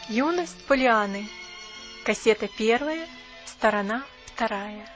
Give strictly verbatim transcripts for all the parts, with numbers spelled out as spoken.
Юность Поллианны. Кассета первая, сторона вторая.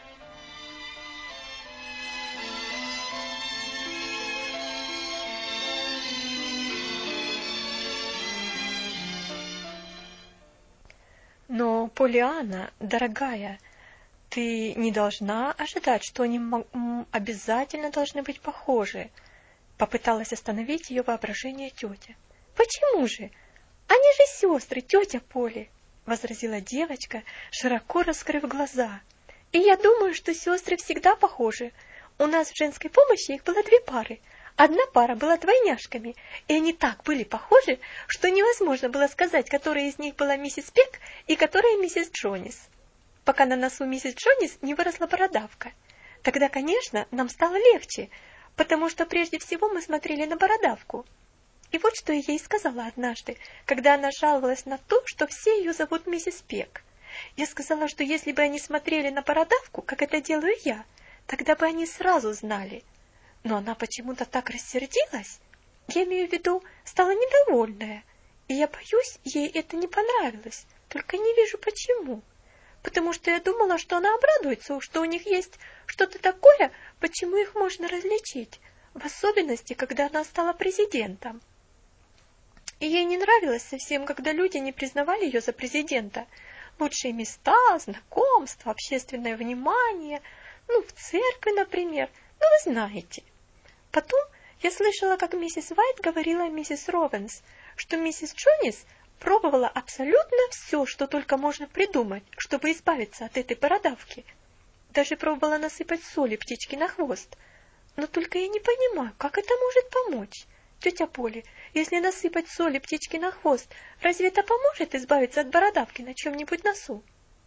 Но, Поллианна, дорогая, ты не должна ожидать, что они обязательно должны быть похожи. Попыталась остановить ее воображение тетя. Почему же? Они же сестры, тетя Полли, возразила девочка, широко раскрыв глаза. И я думаю, что сестры всегда похожи. У нас в женской помощи их было две пары. Одна пара была двойняшками, и они так были похожи, что невозможно было сказать, которая из них была миссис Пек и которая миссис Джонис, пока на носу миссис Джонис не выросла бородавка. Тогда, конечно, нам стало легче, потому что прежде всего мы смотрели на бородавку. И вот что я ей сказала однажды, когда она жаловалась на то, что все ее зовут миссис Пек. Я сказала, что если бы они смотрели на бородавку, как это делаю я, тогда бы они сразу знали. Но она почему-то так рассердилась, я имею в виду, стала недовольная, и я боюсь, ей это не понравилось, только не вижу почему. Потому что я думала, что она обрадуется, что у них есть что-то такое, почему их можно различить, в особенности, когда она стала президентом. И ей не нравилось совсем, когда люди не признавали ее за президента. Лучшие места, знакомства, общественное внимание, ну, в церкви, например, ну, вы знаете. Потом я слышала, как миссис Уайт говорила миссис Ровенс, что миссис Джонис пробовала абсолютно все, что только можно придумать, чтобы избавиться от этой бородавки. Даже пробовала насыпать соли птичке на хвост. Но только я не понимаю, как это может помочь. Тетя Полли, если насыпать соли птичке на хвост, разве это поможет избавиться от бородавки на чем-нибудь носу?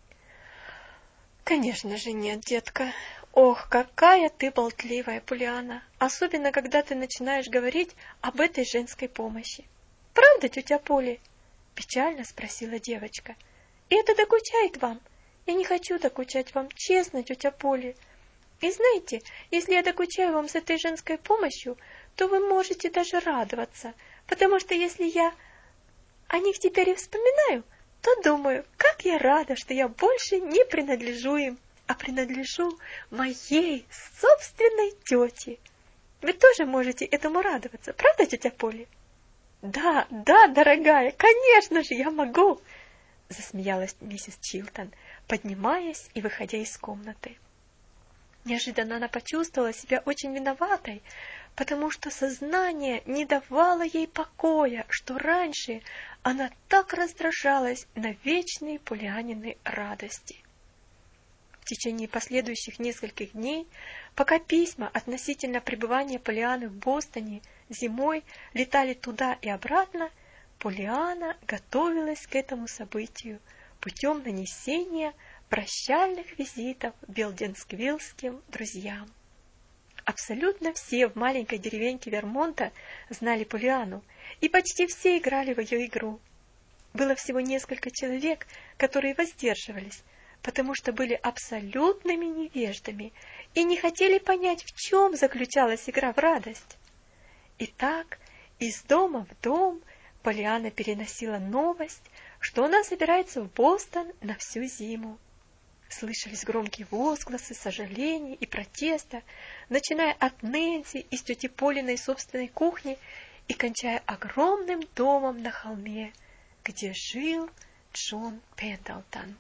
Конечно же нет, детка. Ох, какая ты болтливая, Поллианна, особенно когда ты начинаешь говорить об этой женской помощи. Правда, тетя Полли? Печально спросила девочка. И это докучает вам? Я не хочу докучать вам, честно, тетя Полли. И знаете, если я докучаю вам с этой женской помощью, то вы можете даже радоваться, потому что если я о них теперь и вспоминаю, то думаю, как я рада, что я больше не принадлежу им, а принадлежу моей собственной тете. Вы тоже можете этому радоваться, правда, тетя Полли? Да, да, дорогая, конечно же, я могу, засмеялась миссис Чилтон, поднимаясь и выходя из комнаты. Неожиданно она почувствовала себя очень виноватой, потому что сознание не давало ей покоя, что раньше она так раздражалась на вечные Поллианнины радости. В течение последующих нескольких дней, пока письма относительно пребывания Поллианны в Бостоне зимой летали туда и обратно, Поллианна готовилась к этому событию путем нанесения прощальных визитов белдинсвиллским друзьям. Абсолютно все в маленькой деревеньке Вермонта знали Поллианну, и почти все играли в ее игру. Было всего несколько человек, которые воздерживались, потому что были абсолютными невеждами и не хотели понять, в чем заключалась игра в радость. Итак, из дома в дом Поллианна переносила новость, что она собирается в Бостон на всю зиму. Слышались громкие возгласы сожаления и протеста, начиная от Нэнси из тети Поллиной собственной кухни и кончая огромным домом на холме, где жил Джон Пендлтон.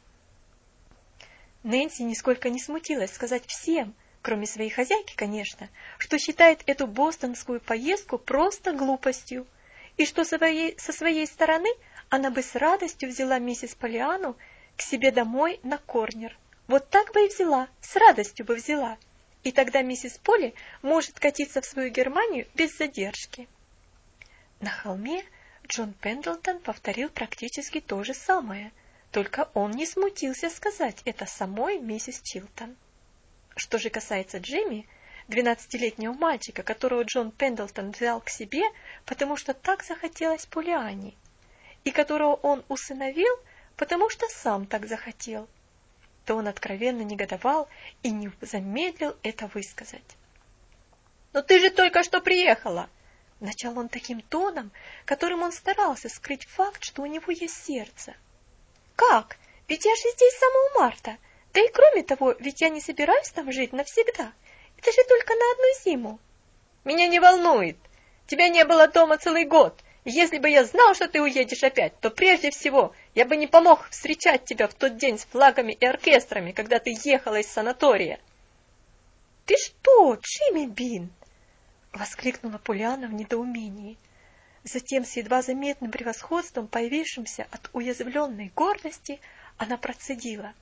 Нэнси нисколько не смутилась сказать всем, кроме своей хозяйки, конечно, что считает эту бостонскую поездку просто глупостью, и что со своей, со своей стороны она бы с радостью взяла миссис Поллианну к себе домой на Корнер. Вот так бы и взяла, с радостью бы взяла. И тогда миссис Полли может катиться в свою Германию без задержки. На холме Джон Пендлтон повторил практически то же самое, только он не смутился сказать это самой миссис Чилтон. Что же касается Джимми, двенадцатилетнего мальчика, которого Джон Пендлтон взял к себе, потому что так захотелось Поллианне, и которого он усыновил, потому что сам так захотел, то он откровенно негодовал и не замедлил это высказать. «Но ты же только что приехала!» — Начал он таким тоном, которым он старался скрыть факт, что у него есть сердце. Как? Ведь я же здесь с самого марта. Да и кроме того, ведь я не собираюсь там жить навсегда. Это же только на одну зиму. Меня не волнует. Тебя не было дома целый год. И если бы я знал, что ты уедешь опять, то прежде всего я бы не помог встречать тебя в тот день с флагами и оркестрами, когда ты ехала из санатория. Ты что, Джимми Бин? Воскликнула Полианна в недоумении. Затем с едва заметным превосходством, появившимся от уязвленной гордости, она процедила.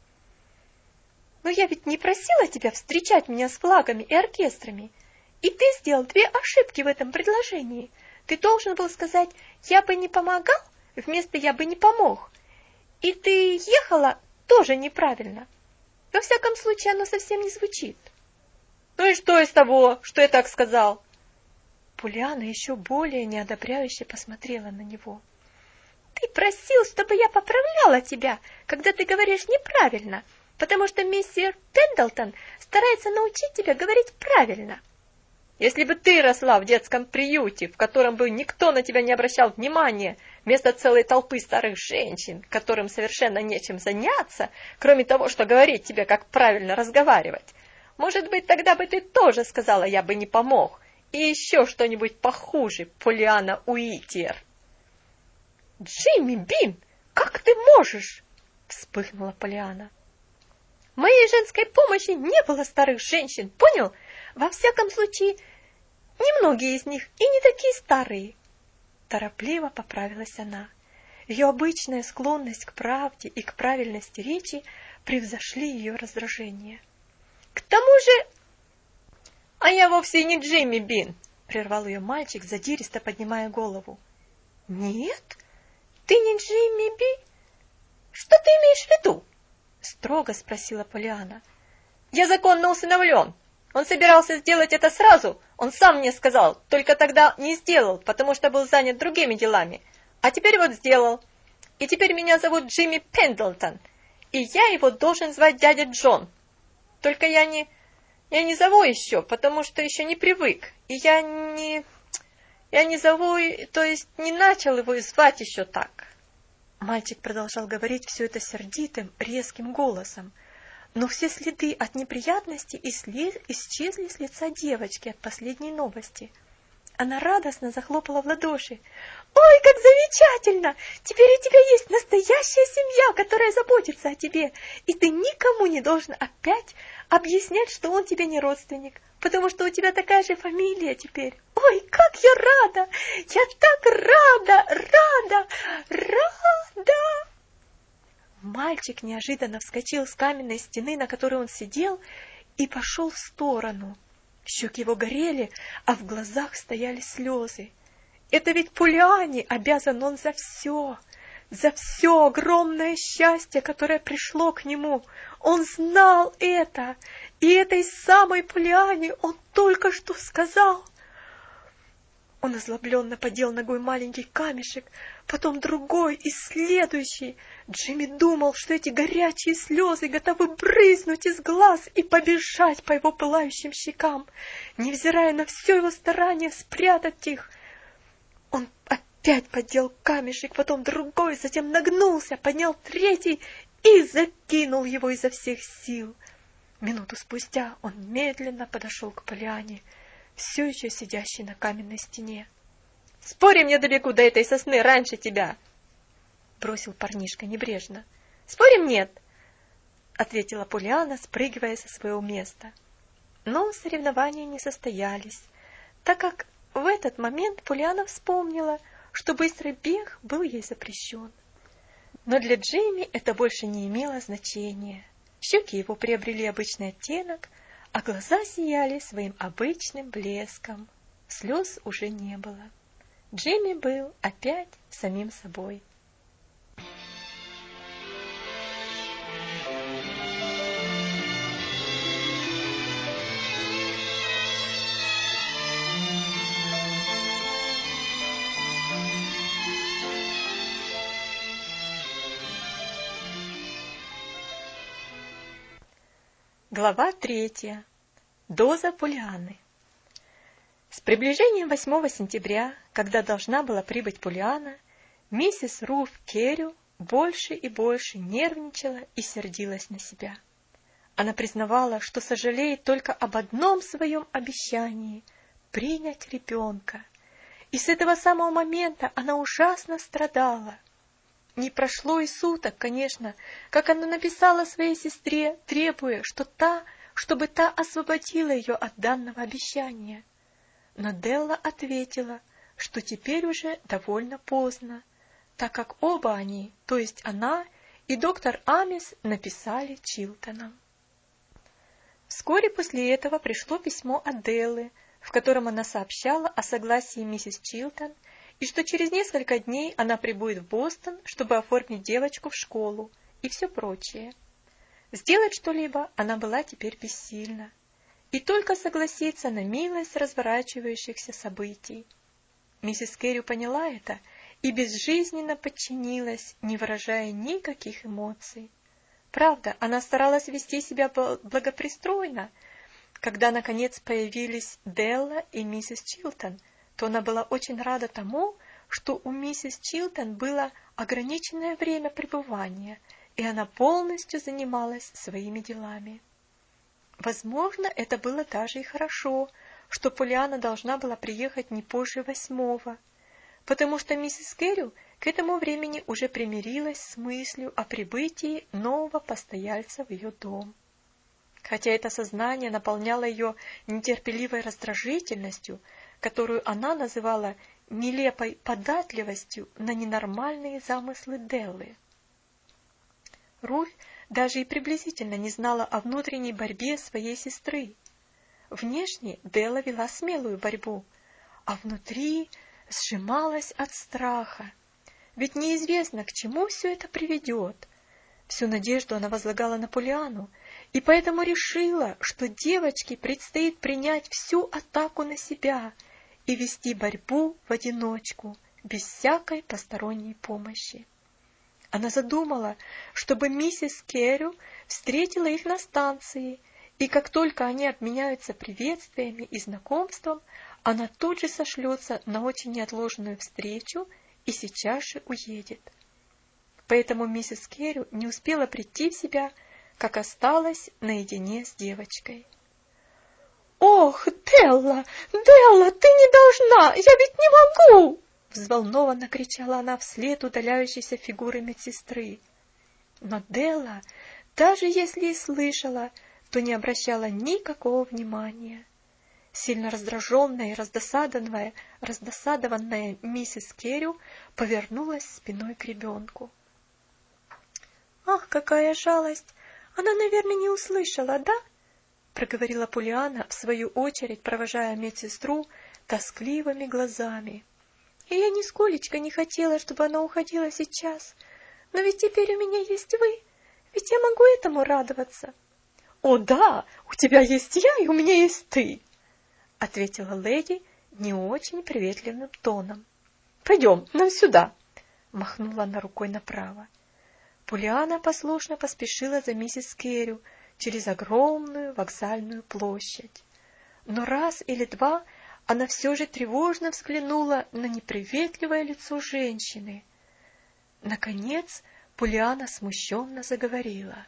Но я ведь не просила тебя встречать меня с флагами и оркестрами. И ты сделал две ошибки в этом предложении. Ты должен был сказать «я бы не помогал» вместо «я бы не помог». И ты ехала тоже неправильно. Во всяком случае, оно совсем не звучит. Ну и что из того, что я так сказал? Полианна еще более неодобряюще посмотрела на него. Ты просил, чтобы я поправляла тебя, когда ты говоришь неправильно, потому что мистер Пендлтон старается научить тебя говорить правильно. Если бы ты росла в детском приюте, в котором бы никто на тебя не обращал внимания, вместо целой толпы старых женщин, которым совершенно нечем заняться, кроме того, что говорить тебе, как правильно разговаривать, может быть, тогда бы ты тоже сказала, я бы не помог, и еще что-нибудь похуже, Полианна Уитер. Джимми Бин, как ты можешь? Вспыхнула Полианна. В моей женской помощи не было старых женщин, понял? Во всяком случае, немногие из них и не такие старые. Торопливо поправилась она. Ее обычная склонность к правде и к правильности речи превзошли ее раздражение. К тому же... А я вовсе не Джимми Бин, прервал ее мальчик, задиристо поднимая голову. Нет? Ты не Джимми Би? Что ты имеешь в виду? Строго спросила Полианна. Я законно усыновлен. Он собирался сделать это сразу, он сам мне сказал, только тогда не сделал, потому что был занят другими делами. А теперь вот сделал. И теперь меня зовут Джимми Пендлтон, и я его должен звать дядя Джон. Только я не... я не зову еще, потому что еще не привык. И я не... я не зову, то есть не начал его звать еще так. Мальчик продолжал говорить все это сердитым, резким голосом. Но все следы от неприятности исчезли с лица девочки от последней новости. Она радостно захлопала в ладоши. «Ой, как замечательно! Теперь у тебя есть настоящая семья, которая заботится о тебе, и ты никому не должен опять объяснять, что он тебе не родственник, потому что у тебя такая же фамилия теперь. Ой, как я рада! Я так рада, рада, рада!» Мальчик неожиданно вскочил с каменной стены, на которой он сидел, и пошел в сторону. Щеки его горели, а в глазах стояли слезы. Это ведь Полианне обязан он за все, за все огромное счастье, которое пришло к нему. Он знал это, и этой самой Полианне он только что сказал. Он озлобленно подел ногой маленький камешек, потом другой и следующий. Джимми думал, что эти горячие слезы готовы брызнуть из глаз и побежать по его пылающим щекам, невзирая на все его старание спрятать их. Он опять поддел камешек, потом другой, затем нагнулся, поднял третий и закинул его изо всех сил. Минуту спустя он медленно подошел к Полианне, все еще сидящей на каменной стене. — Спорим, я добегу до этой сосны раньше тебя! — бросил парнишка небрежно. — Спорим, нет! — ответила Полианна, спрыгивая со своего места. Но соревнования не состоялись, так как в этот момент Полианна вспомнила, что быстрый бег был ей запрещен. Но для Джимми это больше не имело значения. Щеки его приобрели обычный оттенок, а глаза сияли своим обычным блеском. Слез уже не было. Джимми был опять самим собой. Глава третья. Доза Полианны. С приближением восьмого сентября, когда должна была прибыть Полианна, миссис Руф Керрю больше и больше нервничала и сердилась на себя. Она признавала, что сожалеет только об одном своем обещании — принять ребенка. И с этого самого момента она ужасно страдала. Не прошло и суток, конечно, как она написала своей сестре, требуя, что та, чтобы та освободила ее от данного обещания. Но Делла ответила, что теперь уже довольно поздно, так как оба они, то есть она и доктор Амис, написали Чилтонам. Вскоре после этого пришло письмо от Деллы, в котором она сообщала о согласии миссис Чилтон и что через несколько дней она прибудет в Бостон, чтобы оформить девочку в школу и все прочее. Сделать что-либо она была теперь бессильна, и только согласиться на милость разворачивающихся событий. Миссис Керрю поняла это и безжизненно подчинилась, не выражая никаких эмоций. Правда, она старалась вести себя благопристойно. Когда, наконец, появились Делла и миссис Чилтон, то она была очень рада тому, что у миссис Чилтон было ограниченное время пребывания, и она полностью занималась своими делами. Возможно, это было даже и хорошо, что Полианна должна была приехать не позже восьмого, потому что миссис Керрю к этому времени уже примирилась с мыслью о прибытии нового постояльца в ее дом. Хотя это сознание наполняло ее нетерпеливой раздражительностью, которую она называла нелепой податливостью на ненормальные замыслы Деллы. Руфь даже и приблизительно не знала о внутренней борьбе своей сестры. Внешне Делла вела смелую борьбу, а внутри сжималась от страха. Ведь неизвестно, к чему все это приведет. Всю надежду она возлагала на Полианну, и поэтому решила, что девочке предстоит принять всю атаку на себя и вести борьбу в одиночку, без всякой посторонней помощи. Она задумала, чтобы миссис Керрю встретила их на станции, и как только они обменяются приветствиями и знакомством, она тут же сошлется на очень неотложную встречу и сейчас же уедет. Поэтому миссис Керрю не успела прийти в себя, как осталась наедине с девочкой. «Ох, Делла, Делла, ты не должна! Я ведь не могу!» Взволнованно кричала она вслед удаляющейся фигуры медсестры. Но Делла, даже если и слышала, то не обращала никакого внимания. Сильно раздраженная и раздосадованная, раздосадованная миссис Керрю повернулась спиной к ребенку. «Ах, какая жалость! Она, наверное, не услышала, да?» — проговорила Полианна, в свою очередь провожая медсестру тоскливыми глазами. «И я нисколечко не хотела, чтобы она уходила сейчас. Но ведь теперь у меня есть вы, ведь я могу этому радоваться». «О да, у тебя есть я, и у меня есть ты», — ответила леди не очень приветливым тоном. «Пойдем, нам сюда», — махнула она рукой направо. Полианна послушно поспешила за миссис Керрю через огромную вокзальную площадь. Но раз или два она все же тревожно взглянула на неприветливое лицо женщины. Наконец Полианна смущенно заговорила.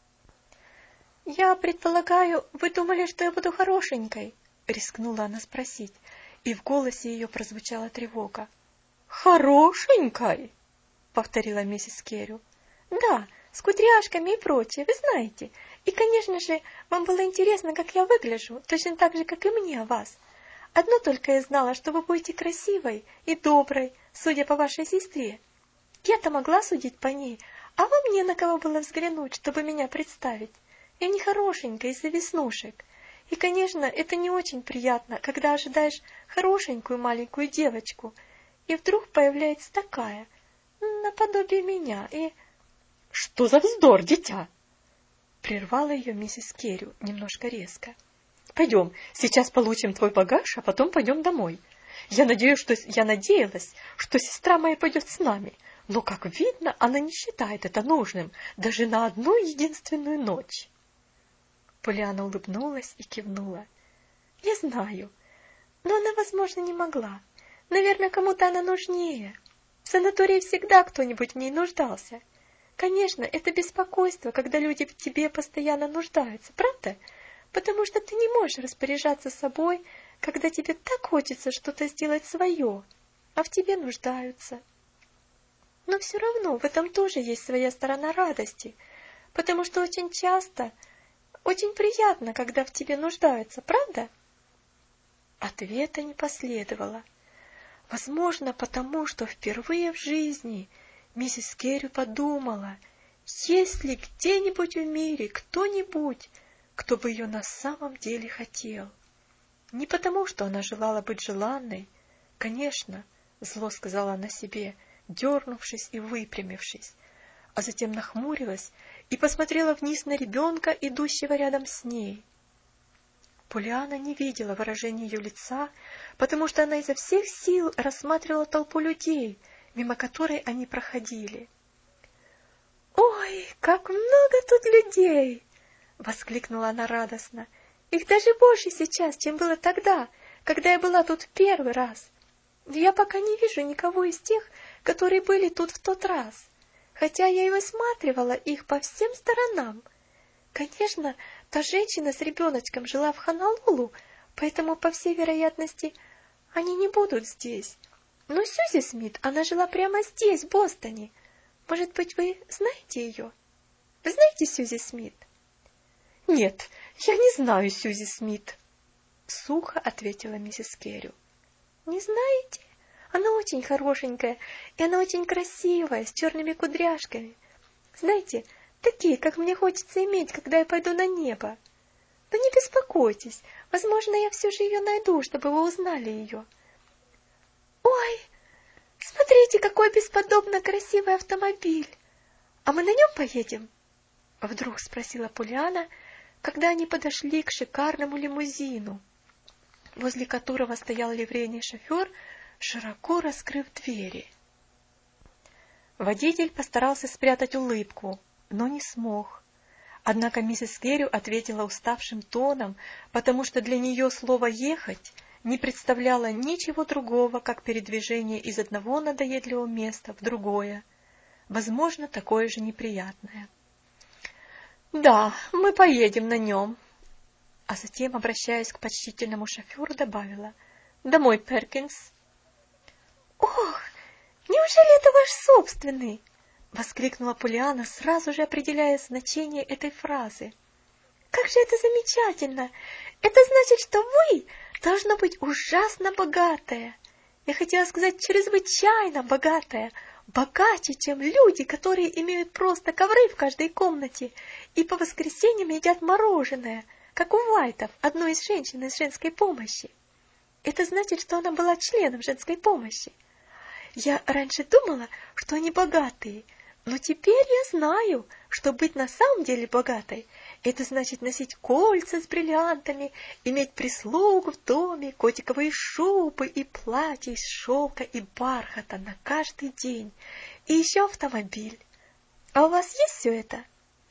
«Я предполагаю, вы думали, что я буду хорошенькой?» — рискнула она спросить, и в голосе ее прозвучала тревога. «Хорошенькой?» — повторила миссис Керрю. «Да, с кудряшками и прочее, вы знаете. И, конечно же, вам было интересно, как я выгляжу, точно так же, как и мне о вас. Одно только я знала, что вы будете красивой и доброй, судя по вашей сестре. Я-то могла судить по ней, а вам не на кого было взглянуть, чтобы меня представить. Я не хорошенькая из-за веснушек. И, конечно, это не очень приятно, когда ожидаешь хорошенькую маленькую девочку, и вдруг появляется такая, наподобие меня, и...» «Что за вздор, дитя?» — прервала ее миссис Керрю немножко резко. «Пойдем, сейчас получим твой багаж, а потом пойдем домой. Я надеюсь, что я надеялась, что сестра моя пойдет с нами, но, как видно, она не считает это нужным даже на одну единственную ночь». Полианна улыбнулась и кивнула. «Я знаю. Но она, возможно, не могла. Наверное, кому-то она нужнее. В санатории всегда кто-нибудь в ней нуждался. Конечно, это беспокойство, когда люди в тебе постоянно нуждаются, правда? Потому что ты не можешь распоряжаться собой, когда тебе так хочется что-то сделать свое, а в тебе нуждаются. Но все равно в этом тоже есть своя сторона радости, потому что очень часто, очень приятно, когда в тебе нуждаются, правда? Ответа не последовало. Возможно, потому что впервые в жизни миссис Керри подумала, есть ли где-нибудь в мире кто-нибудь, кто бы ее на самом деле хотел. Не потому, что она желала быть желанной, конечно, зло сказала она себе, дернувшись и выпрямившись, а затем нахмурилась и посмотрела вниз на ребенка, идущего рядом с ней. Полианна не видела выражения ее лица, потому что она изо всех сил рассматривала толпу людей, мимо которой они проходили. «Ой, как много тут людей!» — воскликнула она радостно. «Их даже больше сейчас, чем было тогда, когда я была тут в первый раз. Я пока не вижу никого из тех, которые были тут в тот раз, хотя я и высматривала их по всем сторонам. Конечно, та женщина с ребеночком жила в Хонолулу, поэтому, по всей вероятности, они не будут здесь. Но Сьюзи Смит, она жила прямо здесь, в Бостоне. Может быть, вы знаете ее? Вы знаете Сьюзи Смит?» «Нет, я не знаю Сьюзи Смит», — сухо ответила миссис Керри. «Не знаете? Она очень хорошенькая, и она очень красивая, с черными кудряшками. Знаете, такие, как мне хочется иметь, когда я пойду на небо. Но не беспокойтесь, возможно, я все же ее найду, чтобы вы узнали ее. Ой, смотрите, какой бесподобно красивый автомобиль! А мы на нем поедем?» Вдруг спросила Полианна, когда они подошли к шикарному лимузину, возле которого стоял ливрейный шофер, широко раскрыв двери. Водитель постарался спрятать улыбку, но не смог. Однако миссис Керри ответила уставшим тоном, потому что для нее слово «ехать» не представляло ничего другого, как передвижение из одного надоедливого места в другое, возможно, такое же неприятное. «Да, мы поедем на нем», а затем, обращаясь к почтительному шоферу, добавила: «Домой, Перкинс». «Ох, неужели это ваш собственный?» — воскликнула Полианна, сразу же определяя значение этой фразы. «Как же это замечательно! Это значит, что вы должна быть ужасно богатая. Я хотела сказать, чрезвычайно богатая, богаче, чем люди, которые имеют просто ковры в каждой комнате и по воскресеньям едят мороженое, как у Уайтов, одной из женщин из женской помощи. Это значит, что она была членом женской помощи. Я раньше думала, что они богатые, но теперь я знаю, что быть на самом деле богатой — это значит носить кольца с бриллиантами, иметь прислугу в доме, котиковые шубы и платья из шелка и бархата на каждый день, и еще автомобиль. А у вас есть все это?»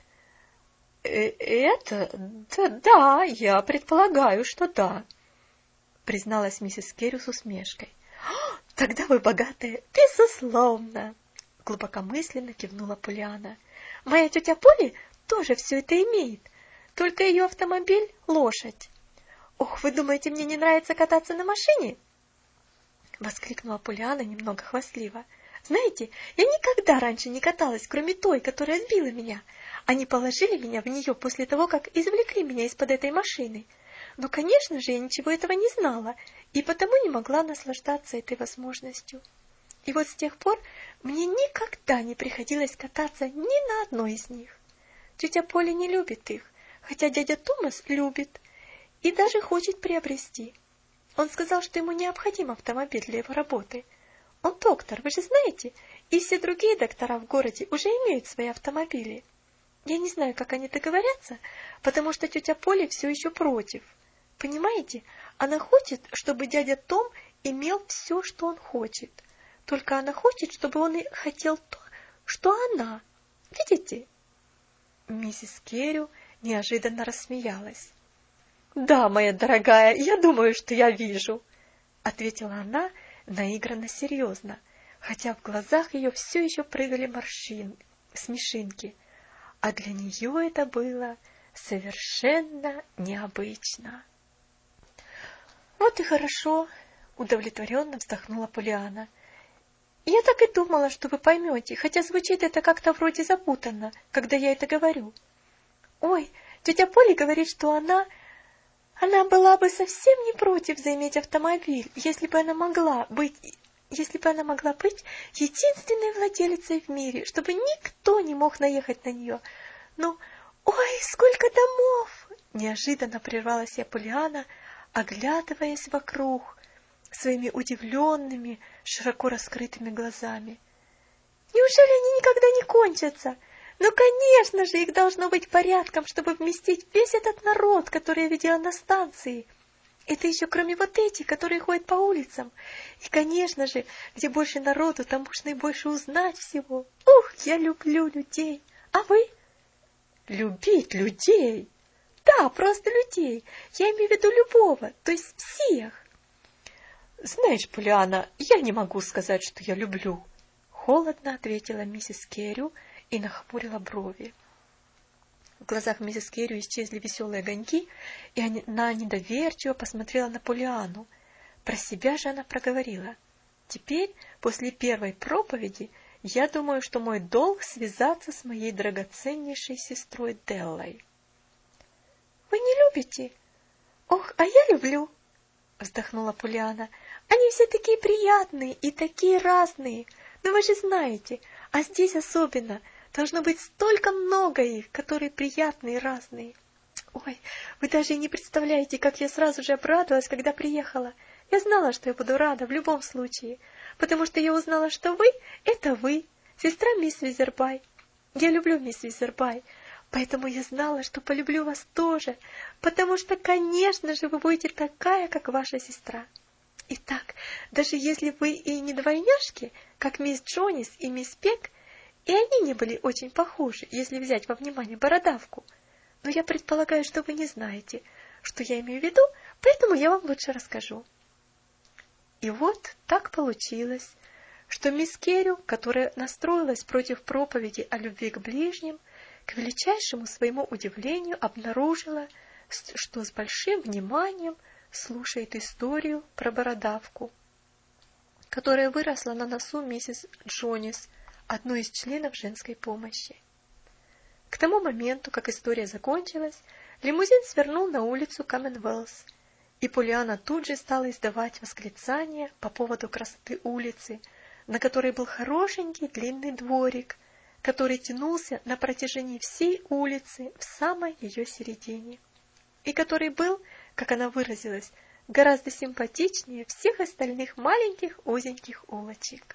«Э «Это? Да, да, я предполагаю, что да», — призналась миссис Керри с усмешкой. «Тогда вы богатая, безусловно», — глубокомысленно кивнула Полианна. «Моя тетя Поли тоже все это имеет, только ее автомобиль — лошадь». «Ох, вы думаете, мне не нравится кататься на машине?» — воскликнула Полианна немного хвастливо. «Знаете, я никогда раньше не каталась, кроме той, которая сбила меня. Они положили меня в нее после того, как извлекли меня из-под этой машины. Но, конечно же, я ничего этого не знала, и потому не могла наслаждаться этой возможностью. И вот с тех пор мне никогда не приходилось кататься ни на одной из них. Тетя Поли не любит их, хотя дядя Томас любит и даже хочет приобрести. Он сказал, что ему необходим автомобиль для его работы. Он доктор, вы же знаете, и все другие доктора в городе уже имеют свои автомобили. Я не знаю, как они договорятся, потому что тетя Поли все еще против. Понимаете, она хочет, чтобы дядя Том имел все, что он хочет. Только она хочет, чтобы он и хотел то, что она. Видите?» Миссис Керри неожиданно рассмеялась. «Да, моя дорогая, я думаю, что я вижу», ответила она наигранно серьезно, хотя в глазах ее все еще прыгали морщин, смешинки, а для нее это было совершенно необычно. Вот и хорошо, удовлетворенно вздохнула Полианна. Я так и думала, что вы поймете, хотя звучит это как-то вроде запутанно, когда я это говорю. Ой, тетя Поля говорит, что она... Она была бы совсем не против заиметь автомобиль, если бы она могла быть... Если бы она могла быть единственной владелицей в мире, чтобы никто не мог наехать на нее. Ну, ой, сколько домов! Неожиданно прервалась я Полианна, оглядываясь вокруг своими удивленными, широко раскрытыми глазами. Неужели они никогда не кончатся? Ну, конечно же, их должно быть порядком, чтобы вместить весь этот народ, который я видела на станции. Это еще кроме вот этих, которые ходят по улицам. И, конечно же, где больше народу, там можно и больше узнать всего. Ух, я люблю людей. А вы? Любить людей? Да, просто людей. Я имею в виду любого, то есть всех. Знаешь, Полианна, я не могу сказать, что я люблю. Холодно ответила миссис Керрю и нахмурила брови. В глазах миссис Керрю исчезли веселые огоньки, и она недоверчиво посмотрела на Полианну. Про себя же она проговорила. Теперь, после первой проповеди, я думаю, что мой долг связаться с моей драгоценнейшей сестрой Деллой. Вы не любите? Ох, а я люблю, вздохнула Полианна. Они все такие приятные и такие разные. Но вы же знаете, а здесь особенно... Должно быть столько много их, которые приятные и разные. Ой, вы даже и не представляете, как я сразу же обрадовалась, когда приехала. Я знала, что я буду рада в любом случае, потому что я узнала, что вы — это вы, сестра мисс Визербай. Я люблю мисс Визербай, поэтому я знала, что полюблю вас тоже, потому что, конечно же, вы будете такая, как ваша сестра. Итак, даже если вы и не двойняшки, как мисс Джонис и мисс Пек, и они не были очень похожи, если взять во внимание бородавку. Но я предполагаю, что вы не знаете, что я имею в виду, поэтому я вам лучше расскажу. И вот так получилось, что мисс Керрю, которая настроилась против проповеди о любви к ближним, к величайшему своему удивлению обнаружила, что с большим вниманием слушает историю про бородавку, которая выросла на носу миссис Джонис, одной из членов женской помощи. К тому моменту, как история закончилась, лимузин свернул на улицу Коммонвелс, и Полианна тут же стала издавать восклицания по поводу красоты улицы, на которой был хорошенький длинный дворик, который тянулся на протяжении всей улицы в самой ее середине, и который был, как она выразилась, гораздо симпатичнее всех остальных маленьких узеньких улочек.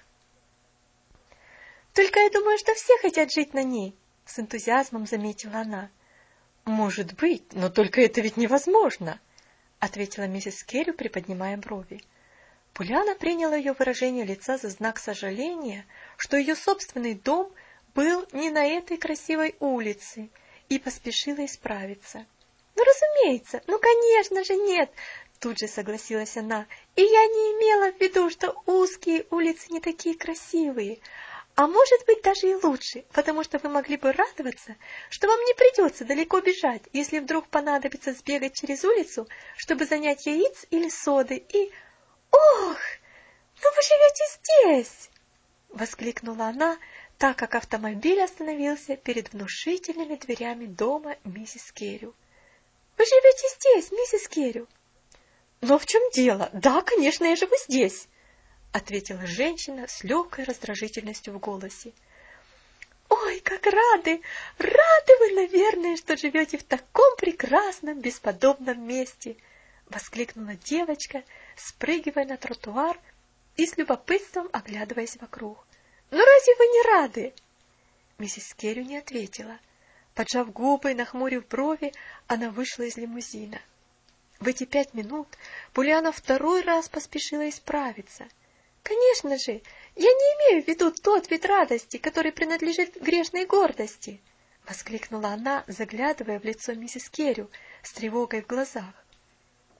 «Только я думаю, что все хотят жить на ней», — с энтузиазмом заметила она. «Может быть, но только это ведь невозможно», — ответила миссис Керрю, приподнимая брови. Полианна приняла ее выражение лица за знак сожаления, что ее собственный дом был не на этой красивой улице, и поспешила исправиться. «Ну, разумеется, ну, конечно же, нет», — тут же согласилась она, «и я не имела в виду, что узкие улицы не такие красивые». А может быть, даже и лучше, потому что вы могли бы радоваться, что вам не придется далеко бежать, если вдруг понадобится сбегать через улицу, чтобы занять яиц или соды, и... «Ох, ну вы живете здесь!» — воскликнула она, так как автомобиль остановился перед внушительными дверями дома миссис Керрю. «Вы живете здесь, миссис Керрю?» «Но в чем дело? Да, конечно, я живу здесь!» — ответила женщина с легкой раздражительностью в голосе. «Ой, как рады! Рады вы, наверное, что живете в таком прекрасном, бесподобном месте!» — воскликнула девочка, спрыгивая на тротуар и с любопытством оглядываясь вокруг. «Ну разве вы не рады?» Миссис Керрю не ответила. Поджав губы и нахмурив брови, она вышла из лимузина. В эти пять минут Полианна второй раз поспешила исправиться. «Конечно же, я не имею в виду тот вид радости, который принадлежит грешной гордости!» — воскликнула она, заглядывая в лицо миссис Керрю с тревогой в глазах.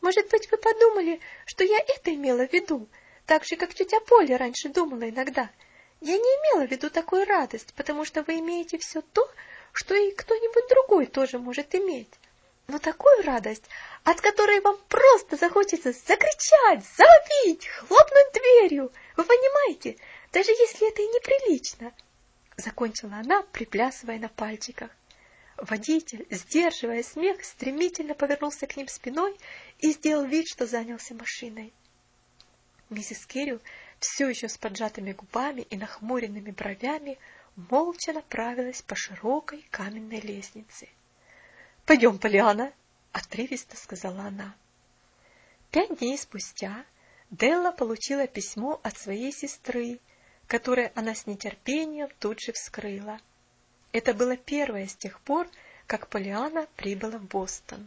Может быть, вы подумали, что я это имела в виду, так же, как тетя Поля раньше думала иногда. Я не имела в виду такую радость, потому что вы имеете все то, что и кто-нибудь другой тоже может иметь. Но такую радость, от которой вам просто захочется закричать, завопить, хлопнуть дверью. Вы понимаете, даже если это и неприлично. Закончила она, приплясывая на пальчиках. Водитель, сдерживая смех, стремительно повернулся к ним спиной и сделал вид, что занялся машиной. Миссис Кэррю, все еще с поджатыми губами и нахмуренными бровями, молча направилась по широкой каменной лестнице. — Пойдем, Полианна, — отрывисто сказала она. Пять дней спустя Делла получила письмо от своей сестры, которое она с нетерпением тут же вскрыла. Это было первое с тех пор, как Полианна прибыла в Бостон.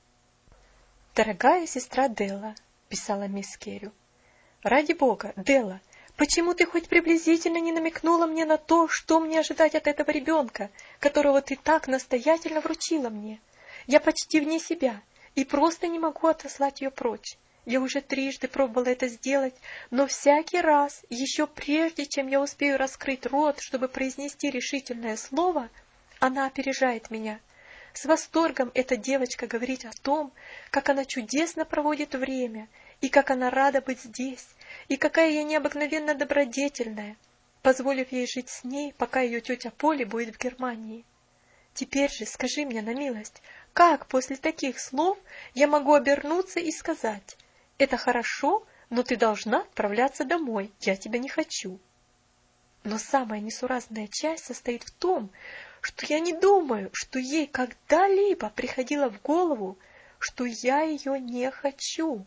«Дорогая сестра Делла», — писала мисс Кэррю, — «ради Бога, Делла, почему ты хоть приблизительно не намекнула мне на то, что мне ожидать от этого ребенка, которого ты так настоятельно вручила мне? Я почти вне себя и просто не могу отослать ее прочь. Я уже трижды пробовала это сделать, но всякий раз, еще прежде, чем я успею раскрыть рот, чтобы произнести решительное слово, она опережает меня. С восторгом эта девочка говорит о том, как она чудесно проводит время, и как она рада быть здесь, и какая я необыкновенно добродетельная, позволив ей жить с ней, пока ее тетя Поли будет в Германии. Теперь же скажи мне на милость, как после таких слов я могу обернуться и сказать: «Это хорошо, но ты должна отправляться домой, я тебя не хочу». Но самая несуразная часть состоит в том, что я не думаю, что ей когда-либо приходило в голову, что я ее не хочу.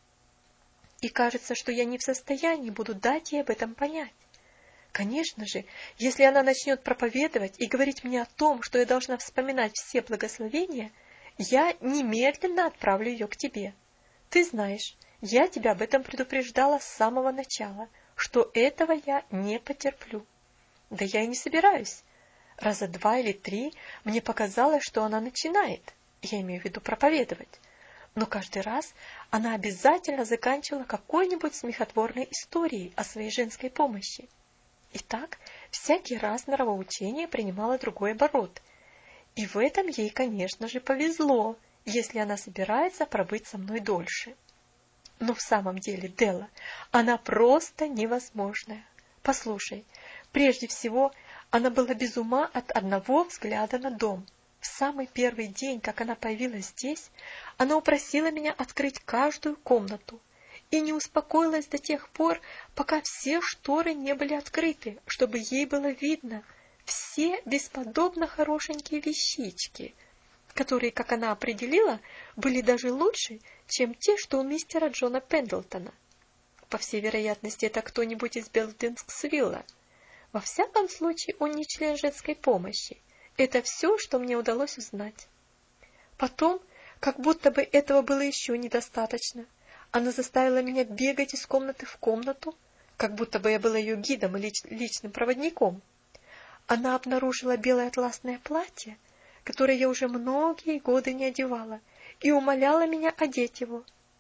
И кажется, что я не в состоянии буду дать ей об этом понять. Конечно же, если она начнет проповедовать и говорить мне о том, что я должна вспоминать все благословения, я немедленно отправлю ее к тебе. Ты знаешь, я тебя об этом предупреждала с самого начала, что этого я не потерплю. Да я и не собираюсь. Раза два или три мне показалось, что она начинает, я имею в виду проповедовать. Но каждый раз она обязательно заканчивала какой-нибудь смехотворной историей о своей женской помощи. И так всякий раз нравоучение принимало другой оборот. И в этом ей, конечно же, повезло, если она собирается пробыть со мной дольше. Но в самом деле, Делла, она просто невозможная. Послушай, прежде всего, она была без ума от одного взгляда на дом. В самый первый день, как она появилась здесь, она упросила меня открыть каждую комнату и не успокоилась до тех пор, пока все шторы не были открыты, чтобы ей было видно все бесподобно хорошенькие вещички, которые, как она определила, были даже лучше, чем те, что у мистера Джона Пендлтона. По всей вероятности, это кто-нибудь из Белдингсвилла. Во всяком случае, он не член женской помощи. Это все, что мне удалось узнать. Потом, как будто бы этого было еще недостаточно, она заставила меня бегать из комнаты в комнату, как будто бы я была ее гидом и лич, личным проводником. Она обнаружила белое атласное платье, которое я уже многие годы не одевала, и умоляла меня одеть его.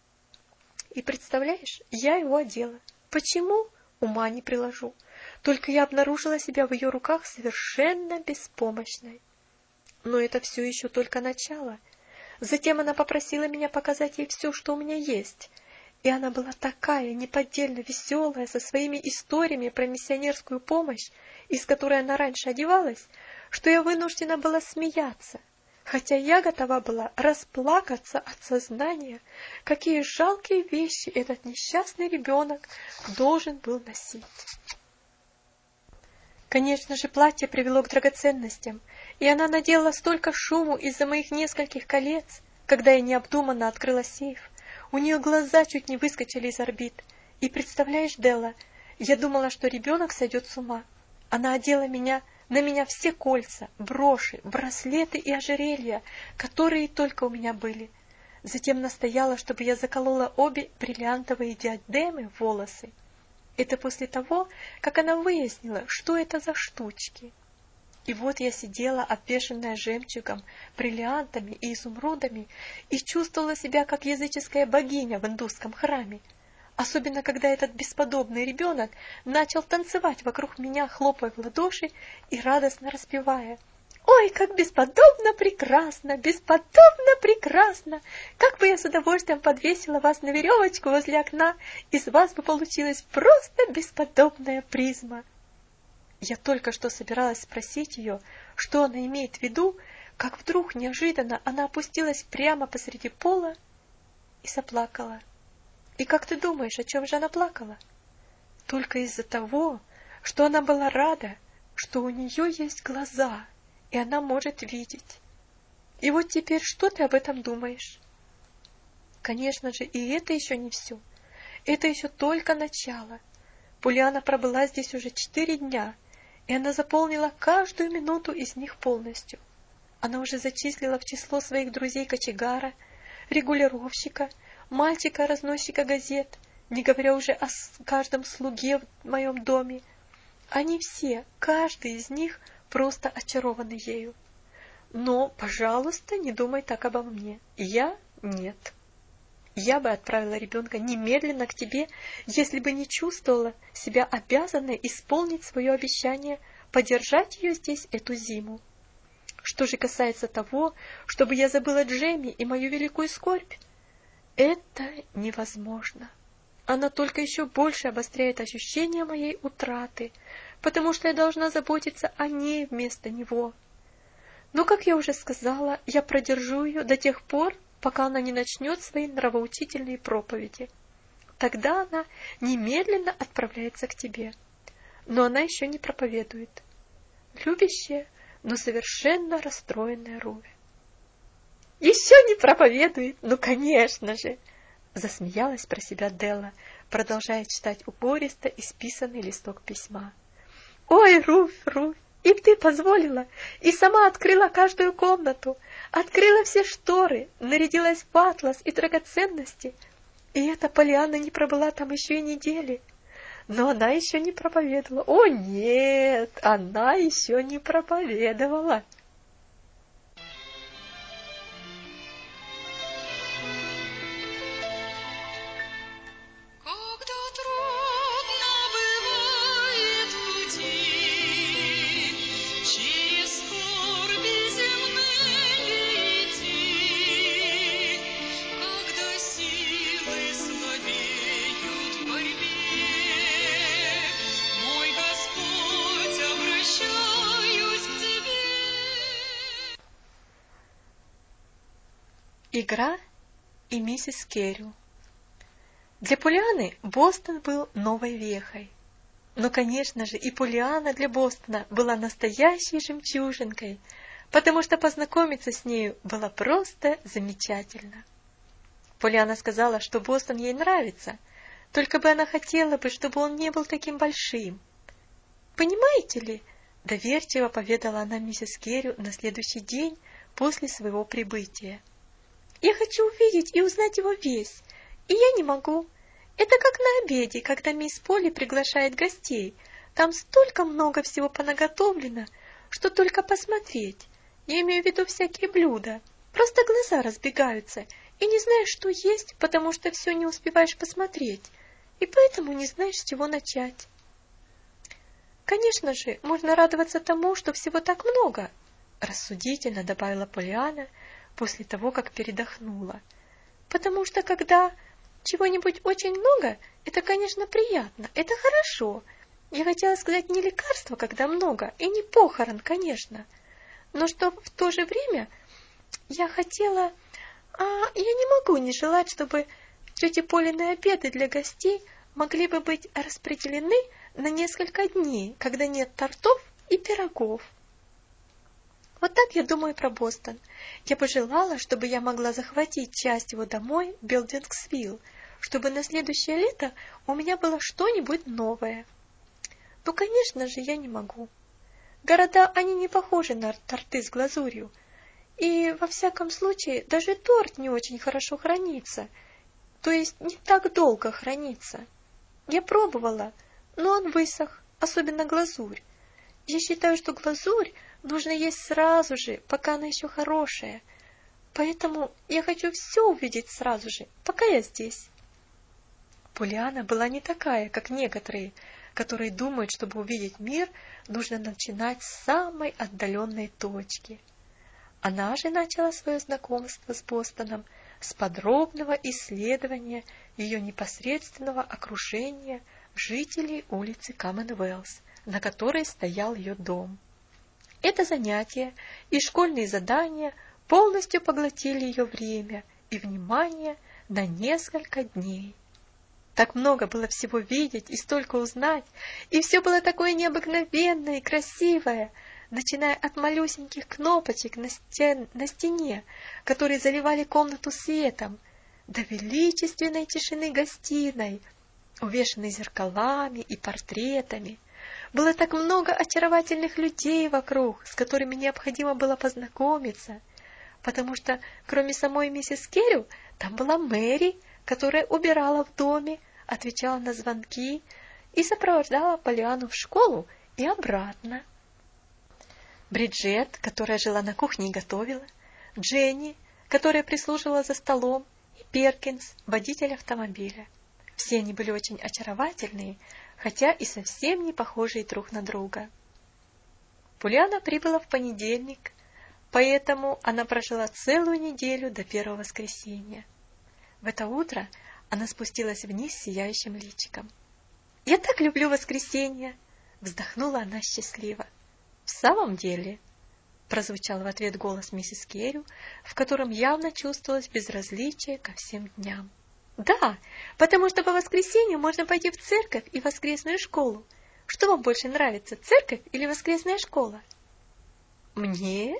И представляешь, я его одела. Почему? Ума не приложу. Только я обнаружила себя в ее руках совершенно беспомощной. Но это все еще только начало. Затем она попросила меня показать ей все, что у меня есть. И она была такая неподдельно веселая, со своими историями про миссионерскую помощь, из которой она раньше одевалась, что я вынуждена была смеяться, хотя я готова была расплакаться от сознания, какие жалкие вещи этот несчастный ребенок должен был носить. Конечно же, платье привело к драгоценностям, и она наделала столько шуму из-за моих нескольких колец, когда я необдуманно открыла сейф. У нее глаза чуть не выскочили из орбит. И представляешь, Делла, я думала, что ребенок сойдет с ума. Она одела меня, на меня все кольца, броши, браслеты и ожерелья, которые только у меня были. Затем настояла, чтобы я заколола обе бриллиантовые диадемы в волосы. Это после того, как она выяснила, что это за штучки. И вот я сидела, обвешанная жемчугом, бриллиантами и изумрудами, и чувствовала себя как языческая богиня в индусском храме. Особенно, когда этот бесподобный ребенок начал танцевать вокруг меня, хлопая в ладоши и радостно распевая: «Ой, как бесподобно прекрасно, бесподобно прекрасно! Как бы я с удовольствием подвесила вас на веревочку возле окна, из вас бы получилась просто бесподобная призма!» Я только что собиралась спросить ее, что она имеет в виду, как вдруг неожиданно она опустилась прямо посреди пола и заплакала. И как ты думаешь, о чем же она плакала? Только из-за того, что она была рада, что у нее есть глаза, и она может видеть. И вот теперь что ты об этом думаешь? Конечно же, и это еще не все. Это еще только начало. Полианна пробыла здесь уже четыре дня, и она заполнила каждую минуту из них полностью. Она уже зачислила в число своих друзей кочегара, регулировщика, мальчика-разносчика газет, не говоря уже о каждом слуге в моем доме. Они все, каждый из них, просто очарованы ею. Но, пожалуйста, не думай так обо мне. Я нет. Я бы отправила ребенка немедленно к тебе, если бы не чувствовала себя обязанной исполнить свое обещание подержать ее здесь эту зиму. Что же касается того, чтобы я забыла Джемми и мою великую скорбь, это невозможно. Она только еще больше обостряет ощущение моей утраты, потому что я должна заботиться о ней вместо него. Но, как я уже сказала, я продержу ее до тех пор, пока она не начнет свои нравоучительные проповеди. Тогда она немедленно отправляется к тебе. Но она еще не проповедует. Любящая, но совершенно расстроенная Руби. «Еще не проповедует? Ну, конечно же!» Засмеялась про себя Делла, продолжая читать упористо исписанный листок письма. «Ой, Руфь, Руфь, и ты позволила, и сама открыла каждую комнату, открыла все шторы, нарядилась в атлас и драгоценности. И эта Полианна не пробыла там еще и недели. Но она еще не проповедовала. О, нет, она еще не проповедовала!» Игра и миссис Керрю. Для Полианны Бостон был новой вехой. Но, конечно же, и Полианна для Бостона была настоящей жемчужинкой, потому что познакомиться с нею было просто замечательно. Полианна сказала, что Бостон ей нравится, только бы она хотела бы, чтобы он не был таким большим. «Понимаете ли?» — доверчиво поведала она миссис Керрю на следующий день после своего прибытия. «Я хочу увидеть и узнать его весь, и я не могу. Это как на обеде, когда мисс Полли приглашает гостей. Там столько много всего понаготовлено, что только посмотреть. Я имею в виду всякие блюда. Просто глаза разбегаются, и не знаешь, что есть, потому что все не успеваешь посмотреть, и поэтому не знаешь, с чего начать». «Конечно же, можно радоваться тому, что всего так много», — рассудительно добавила Полианна после того, как передохнула. «Потому что когда чего-нибудь очень много, это, конечно, приятно, это хорошо. Я хотела сказать не лекарство, когда много, и не похорон, конечно. Но что в то же время я хотела... А я не могу не желать, чтобы тети Полины обеды для гостей могли бы быть распределены на несколько дней, когда нет тортов и пирогов. Вот так я думаю про Бостон. Я бы желала, чтобы я могла захватить часть его домой в Билдингсвилл, чтобы на следующее лето у меня было что-нибудь новое. Ну, конечно же, я не могу. Города, они не похожи на торты с глазурью. И, во всяком случае, даже торт не очень хорошо хранится. То есть, не так долго хранится. Я пробовала, но он высох, особенно глазурь. Я считаю, что глазурь Нужно есть сразу же, пока она еще хорошая. Поэтому я хочу все увидеть сразу же, пока я здесь. Полианна была не такая, как некоторые, которые думают, чтобы увидеть мир, нужно начинать с самой отдаленной точки. Она же начала свое знакомство с Бостоном с подробного исследования ее непосредственного окружения жителей улицы Коммонвелс, на которой стоял ее дом. Это занятие и школьные задания полностью поглотили ее время и внимание на несколько дней. Так много было всего видеть и столько узнать, и все было такое необыкновенное и красивое, начиная от малюсеньких кнопочек на, стен, на стене, которые заливали комнату светом, до величественной тишины гостиной, увешанной зеркалами и портретами. Было так много очаровательных людей вокруг, с которыми необходимо было познакомиться, потому что, кроме самой миссис Керрю, там была Мэри, которая убирала в доме, отвечала на звонки и сопровождала Полианну в школу и обратно. Бриджет, которая жила на кухне и готовила, Дженни, которая прислуживала за столом, и Перкинс, водитель автомобиля. Все они были очень очаровательные, хотя и совсем не похожие друг на друга. Полианна прибыла в понедельник, поэтому она прожила целую неделю до первого воскресенья. В это утро она спустилась вниз с сияющим личиком. «Я так люблю воскресенье!» — вздохнула она счастливо. «В самом деле?» — прозвучал в ответ голос миссис Керрю, в котором явно чувствовалось безразличие ко всем дням. «Да, потому что по воскресенью можно пойти в церковь и в воскресную школу. Что вам больше нравится, церковь или воскресная школа?» «Мне?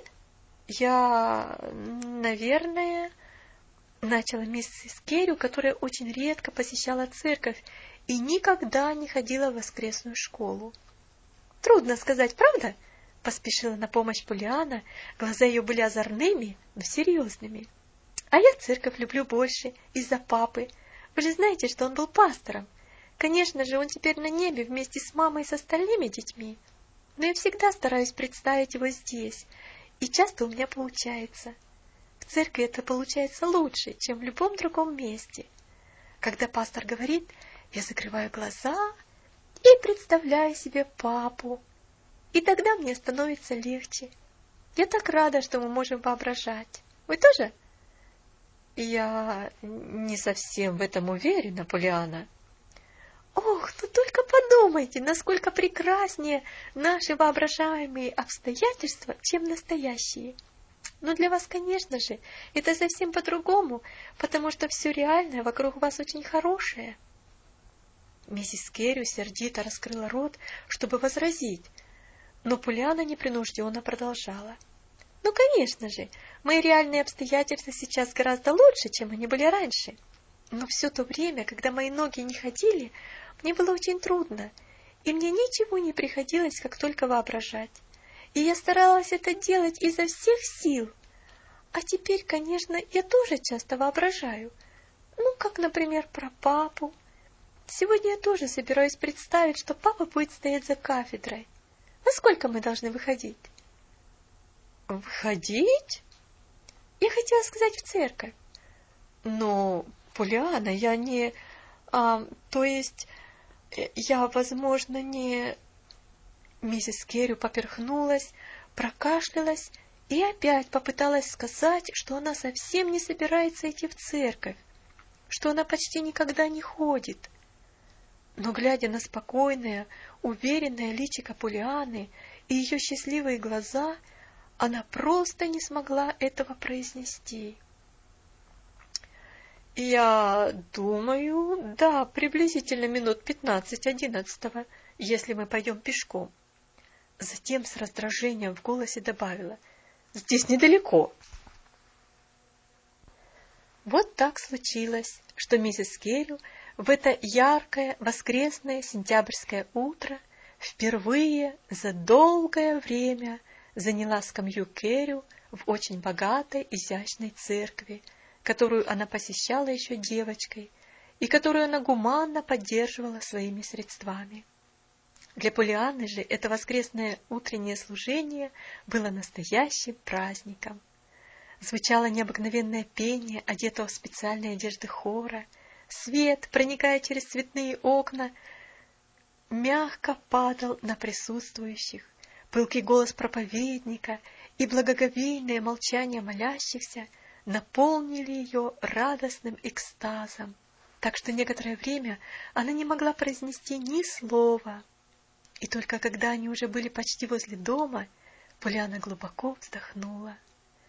Я, наверное...» Начала миссис Керрю, которая очень редко посещала церковь и никогда не ходила в воскресную школу. «Трудно сказать, правда?» — поспешила на помощь Полианна, глаза ее были озорными, но серьезными. «А я церковь люблю больше, из-за папы. Вы же знаете, что он был пастором. Конечно же, он теперь на небе вместе с мамой и с остальными детьми. Но я всегда стараюсь представить его здесь, и часто у меня получается. В церкви это получается лучше, чем в любом другом месте. Когда пастор говорит, я закрываю глаза и представляю себе папу. И тогда мне становится легче. Я так рада, что мы можем воображать. Вы тоже?» «Я не совсем в этом уверена, Полианна». «Ох, ну только подумайте, насколько прекраснее наши воображаемые обстоятельства, чем настоящие. Но для вас, конечно же, это совсем по-другому, потому что все реальное вокруг вас очень хорошее». Миссис Керрю сердито раскрыла рот, чтобы возразить, но Полианна непринужденно продолжала. «Ну, конечно же, мои реальные обстоятельства сейчас гораздо лучше, чем они были раньше. Но все то время, когда мои ноги не ходили, мне было очень трудно, и мне ничего не приходилось, как только воображать. И я старалась это делать изо всех сил. А теперь, конечно, я тоже часто воображаю. Ну, как, например, про папу. Сегодня я тоже собираюсь представить, что папа будет стоять за кафедрой. Во сколько мы должны выходить?» «Выходить?» «Я хотела сказать в церковь». «Но, Полианна, я не... А, то есть, я, возможно, не...» Миссис Керрю поперхнулась, прокашлялась и опять попыталась сказать, что она совсем не собирается идти в церковь, что она почти никогда не ходит. Но, глядя на спокойное, уверенное личико Полианны и ее счастливые глаза, она просто не смогла этого произнести. «Я думаю, да, приблизительно минут пятнадцать одиннадцатого, если мы пойдем пешком». Затем с раздражением в голосе добавила: «Здесь недалеко». Вот так случилось, что миссис Керрю в это яркое воскресное сентябрьское утро впервые за долгое время заняла скамью Керрю в очень богатой, изящной церкви, которую она посещала еще девочкой и которую она гуманно поддерживала своими средствами. Для Полианны же это воскресное утреннее служение было настоящим праздником. Звучало необыкновенное пение, одетого в специальные одежды хора. Свет, проникая через цветные окна, мягко падал на присутствующих. Пылкий голос проповедника и благоговейное молчание молящихся наполнили ее радостным экстазом, так что некоторое время она не могла произнести ни слова. И только когда они уже были почти возле дома, Полианна глубоко вздохнула.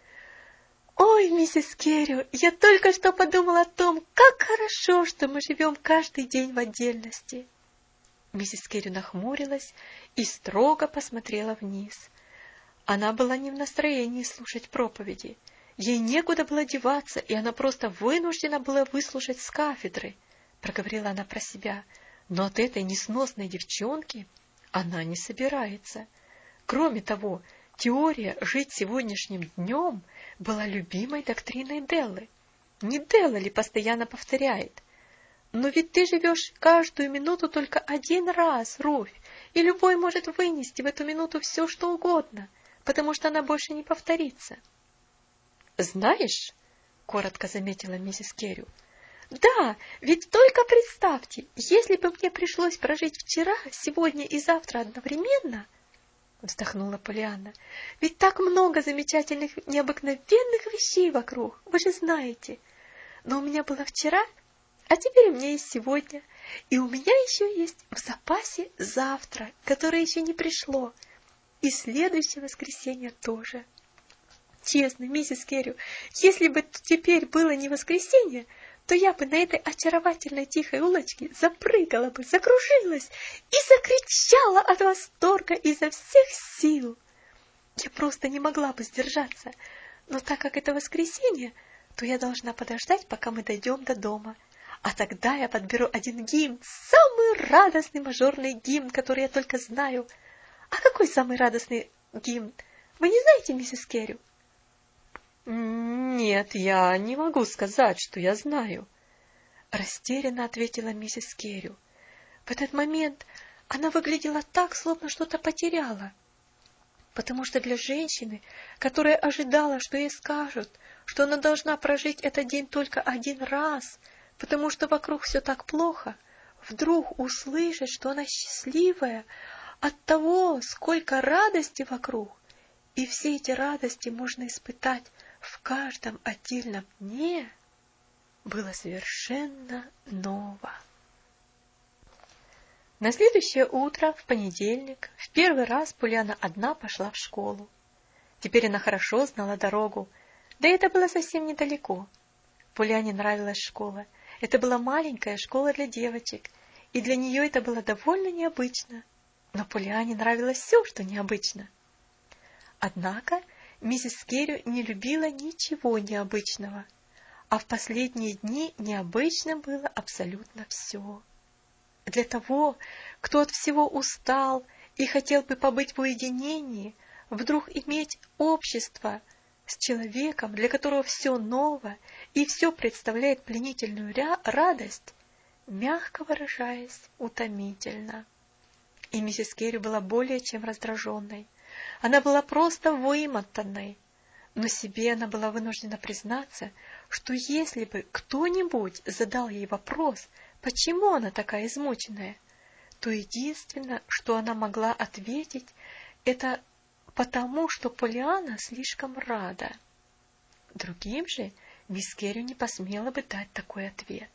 «Ой, миссис Керрю, я только что подумала о том, как хорошо, что мы живем каждый день в отдельности». Миссис Керрю нахмурилась и строго посмотрела вниз. Она была не в настроении слушать проповеди. Ей некуда было деваться, и она просто вынуждена была выслушать с кафедры, проговорила она про себя. Но от этой несносной девчонки она не собирается. Кроме того, теория «жить сегодняшним днем» была любимой доктриной Деллы. Не Делла ли постоянно повторяет: «Но ведь ты живешь каждую минуту только один раз, Руфь, и любой может вынести в эту минуту все, что угодно, потому что она больше не повторится». «Знаешь», — коротко заметила миссис Керрю, «да, ведь только представьте, если бы мне пришлось прожить вчера, сегодня и завтра одновременно...» Вздохнула Полианна. «Ведь так много замечательных, необыкновенных вещей вокруг, вы же знаете. Но у меня было вчера, а теперь у меня есть сегодня, и у меня еще есть в запасе завтра, которое еще не пришло, и следующее воскресенье тоже. Честно, миссис Керрю, если бы теперь было не воскресенье, то я бы на этой очаровательной тихой улочке запрыгала бы, закружилась и закричала от восторга изо всех сил. Я просто не могла бы сдержаться, но так как это воскресенье, то я должна подождать, пока мы дойдем до дома. А тогда я подберу один гимн, самый радостный мажорный гимн, который я только знаю. А какой самый радостный гимн? Вы не знаете, миссис Керрю? «Нет, я не могу сказать, что я знаю», — растерянно ответила миссис Керрю. В этот момент она выглядела так, словно что-то потеряла, потому что для женщины, которая ожидала, что ей скажут, что она должна прожить этот день только один раз, потому что вокруг все так плохо, вдруг услышать, что она счастливая от того, сколько радости вокруг, и все эти радости можно испытать в каждом отдельном дне, было совершенно ново. На следующее утро, в понедельник, в первый раз Полианна одна пошла в школу. Теперь она хорошо знала дорогу, да и это было совсем недалеко. Полианне нравилась школа. Это была маленькая школа для девочек, и для нее это было довольно необычно. Но Полианне нравилось все, что необычно. Однако миссис Керрю не любила ничего необычного, а в последние дни необычным было абсолютно все. Для того, кто от всего устал и хотел бы побыть в уединении, вдруг иметь общество с человеком, для которого все ново и все представляет пленительную радость, мягко выражаясь, утомительно. И миссис Керрю была более чем раздраженной. Она была просто вымотанной, но себе она была вынуждена признаться, что если бы кто-нибудь задал ей вопрос, почему она такая измученная, то единственное, что она могла ответить, это потому, что Полианна слишком рада. Другим же мисс Керрю не посмела бы дать такой ответ.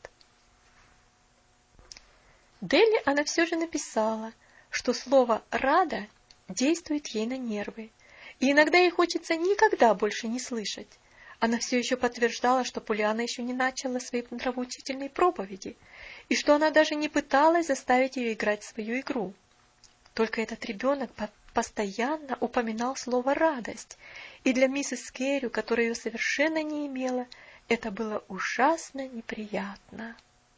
Делле она все же написала, что слово «рада» действует ей на нервы, и иногда ей хочется никогда больше не слышать. Она все еще подтверждала, что Полианна еще не начала своей нравоучительной проповеди, и что она даже не пыталась заставить ее играть свою игру. Только этот ребенок постоянно упоминал слово «радость», и для миссис Керрю, которая ее совершенно не имела, это было ужасно неприятно.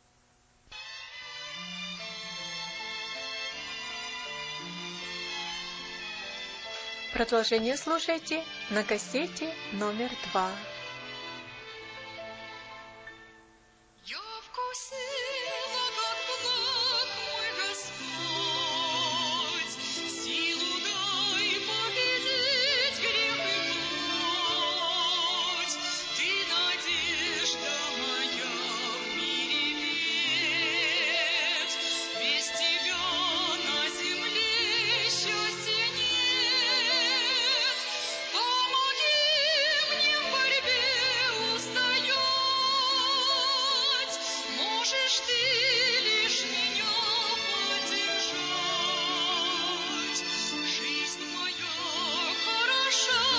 Продолжение слушайте на кассете номер два. Я вкусила, как благ мой Господь, шаг.